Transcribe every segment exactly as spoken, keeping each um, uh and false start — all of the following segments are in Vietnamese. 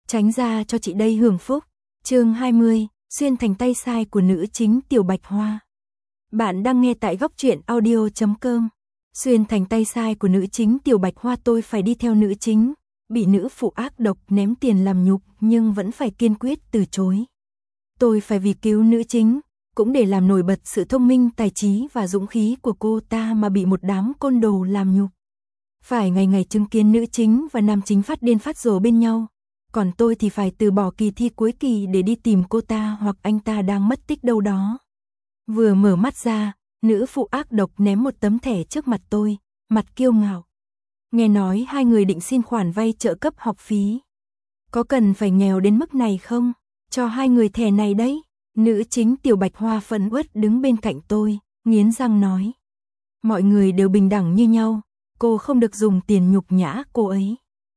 tránh ra cho chị đây hưởng phúc. Chương hai mươi, xuyên thành tay sai của nữ chính Tiểu Bạch Hoa. Bạn đang nghe tại góc truyện audio chấm com. Xuyên thành tay sai của nữ chính Tiểu Bạch Hoa, tôi phải đi theo nữ chính, bị nữ phụ ác độc ném tiền làm nhục nhưng vẫn phải kiên quyết từ chối. Tôi phải vì cứu nữ chính, cũng để làm nổi bật sự thông minh, tài trí và dũng khí của cô ta mà bị một đám côn đồ làm nhục. Phải ngày ngày chứng kiến nữ chính và nam chính phát điên phát rồ bên nhau, còn tôi thì phải từ bỏ kỳ thi cuối kỳ để đi tìm cô ta hoặc anh ta đang mất tích đâu đó. Vừa mở mắt ra, nữ phụ ác độc ném một tấm thẻ trước mặt tôi, mặt kiêu ngạo. Nghe nói hai người định xin khoản vay trợ cấp học phí. Có cần phải nghèo đến mức này không? Cho hai người thẻ này đấy. Nữ chính Tiểu Bạch Hoa phẫn uất đứng bên cạnh tôi, nghiến răng nói. Mọi người đều bình đẳng như nhau, cô không được dùng tiền nhục nhã cô ấy.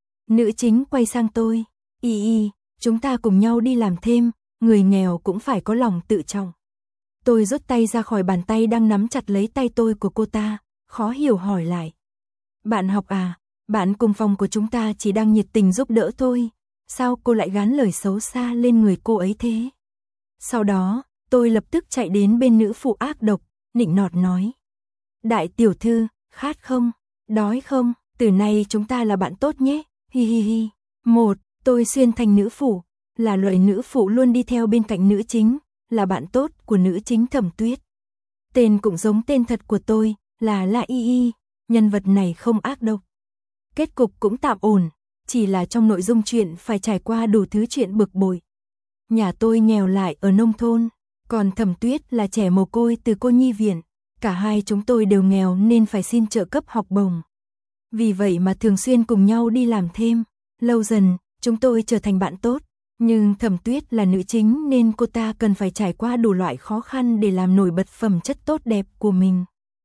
Nữ chính quay sang tôi, y y, chúng ta cùng nhau đi làm thêm, người nghèo cũng phải có lòng tự trọng. Tôi rút tay ra khỏi bàn tay đang nắm chặt lấy tay tôi của cô ta, khó hiểu hỏi lại. Bạn học à, bạn cùng phòng của chúng ta chỉ đang nhiệt tình giúp đỡ thôi, sao cô lại gán lời xấu xa lên người cô ấy thế? Sau đó, tôi lập tức chạy đến bên nữ phụ ác độc, nịnh nọt nói. Đại tiểu thư, khát không? Đói không? Từ nay chúng ta là bạn tốt nhé, hi hi hi. Một, tôi xuyên thành nữ phụ, là loại nữ phụ luôn đi theo bên cạnh nữ chính, là bạn tốt của nữ chính Thẩm Tuyết. Tên cũng giống tên thật của tôi, là La Y Y, nhân vật này không ác độc. Kết cục cũng tạm ổn, chỉ là trong nội dung chuyện phải trải qua đủ thứ chuyện bực bội. Nhà tôi nghèo lại ở nông thôn, còn Thẩm Tuyết là trẻ mồ côi từ cô nhi viện, cả hai chúng tôi đều nghèo nên phải xin trợ cấp học bổng. Vì vậy mà thường xuyên cùng nhau đi làm thêm, lâu dần, chúng tôi trở thành bạn tốt, nhưng Thẩm Tuyết là nữ chính nên cô ta cần phải trải qua đủ loại khó khăn để làm nổi bật phẩm chất tốt đẹp của mình.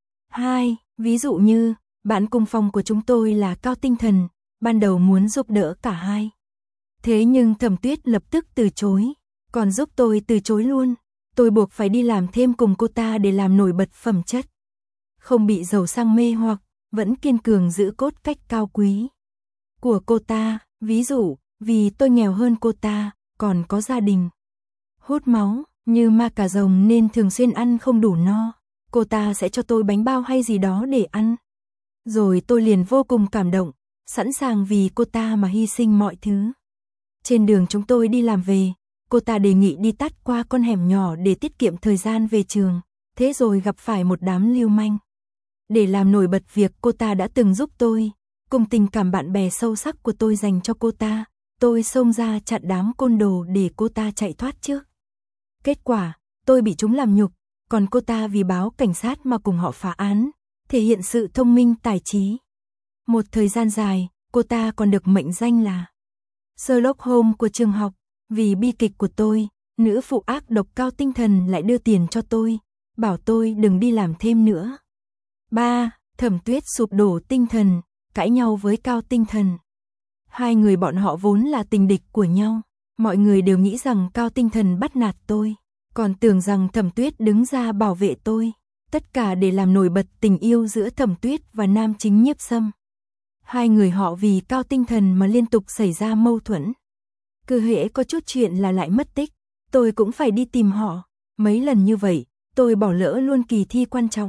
Hai, ví dụ như, bạn cùng phòng của chúng tôi là Cao Tinh Thần, ban đầu muốn giúp đỡ cả hai. Thế nhưng Thẩm Tuyết lập tức từ chối, còn giúp tôi từ chối luôn. Tôi buộc phải đi làm thêm cùng cô ta để làm nổi bật phẩm chất. Không bị giàu sang mê hoặc, vẫn kiên cường giữ cốt cách cao quý của cô ta. Ví dụ, vì tôi nghèo hơn cô ta, còn có gia đình hút máu như ma cà rồng nên thường xuyên ăn không đủ no. Cô ta sẽ cho tôi bánh bao hay gì đó để ăn. Rồi tôi liền vô cùng cảm động, sẵn sàng vì cô ta mà hy sinh mọi thứ. Trên đường chúng tôi đi làm về, cô ta đề nghị đi tắt qua con hẻm nhỏ để tiết kiệm thời gian về trường. Thế rồi gặp phải một đám lưu manh. Để làm nổi bật việc cô ta đã từng giúp tôi, cùng tình cảm bạn bè sâu sắc của tôi dành cho cô ta, tôi xông ra chặn đám côn đồ để cô ta chạy thoát trước. Kết quả, tôi bị chúng làm nhục, còn cô ta vì báo cảnh sát mà cùng họ phá án, thể hiện sự thông minh tài trí. Một thời gian dài, cô ta còn được mệnh danh là Sherlock Holmes của trường học. Vì bi kịch của tôi, nữ phụ ác độc Cao Tinh Thần lại đưa tiền cho tôi, bảo tôi đừng đi làm thêm nữa. Ba, Thẩm Tuyết sụp đổ tinh thần, cãi nhau với Cao Tinh Thần. Hai người bọn họ vốn là tình địch của nhau, mọi người đều nghĩ rằng Cao Tinh Thần bắt nạt tôi, còn tưởng rằng Thẩm Tuyết đứng ra bảo vệ tôi, tất cả để làm nổi bật tình yêu giữa Thẩm Tuyết và nam chính Nhiếp Sâm. Hai người họ vì Cao Tinh Thần mà liên tục xảy ra mâu thuẫn. Cứ hễ có chút chuyện là lại mất tích, tôi cũng phải đi tìm họ. Mấy lần như vậy, tôi bỏ lỡ luôn kỳ thi quan trọng.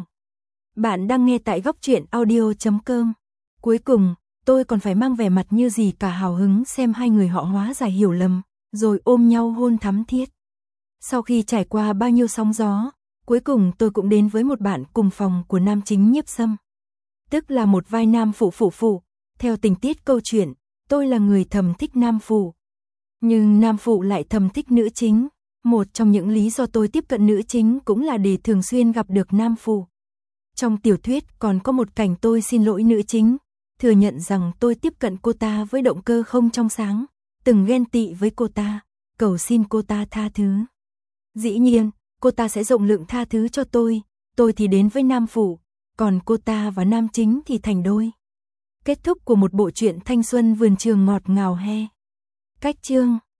Bạn đang nghe tại góc truyện audio chấm com. Cuối cùng, tôi còn phải mang vẻ mặt như gì cả hào hứng xem hai người họ hóa giải hiểu lầm, rồi ôm nhau hôn thắm thiết. Sau khi trải qua bao nhiêu sóng gió, cuối cùng tôi cũng đến với một bạn cùng phòng của nam chính Nhiếp Sâm. Tức là một vai nam phụ phụ phụ. Theo tình tiết câu chuyện, tôi là người thầm thích nam phụ. Nhưng nam phụ lại thầm thích nữ chính. Một trong những lý do tôi tiếp cận nữ chính cũng là để thường xuyên gặp được nam phụ. Trong tiểu thuyết còn có một cảnh tôi xin lỗi nữ chính, thừa nhận rằng tôi tiếp cận cô ta với động cơ không trong sáng, từng ghen tị với cô ta, cầu xin cô ta tha thứ. Dĩ nhiên, cô ta sẽ rộng lượng tha thứ cho tôi, tôi thì đến với nam phụ, còn cô ta và nam chính thì thành đôi. Kết thúc của một bộ truyện thanh xuân vườn trường ngọt ngào he. Cách chương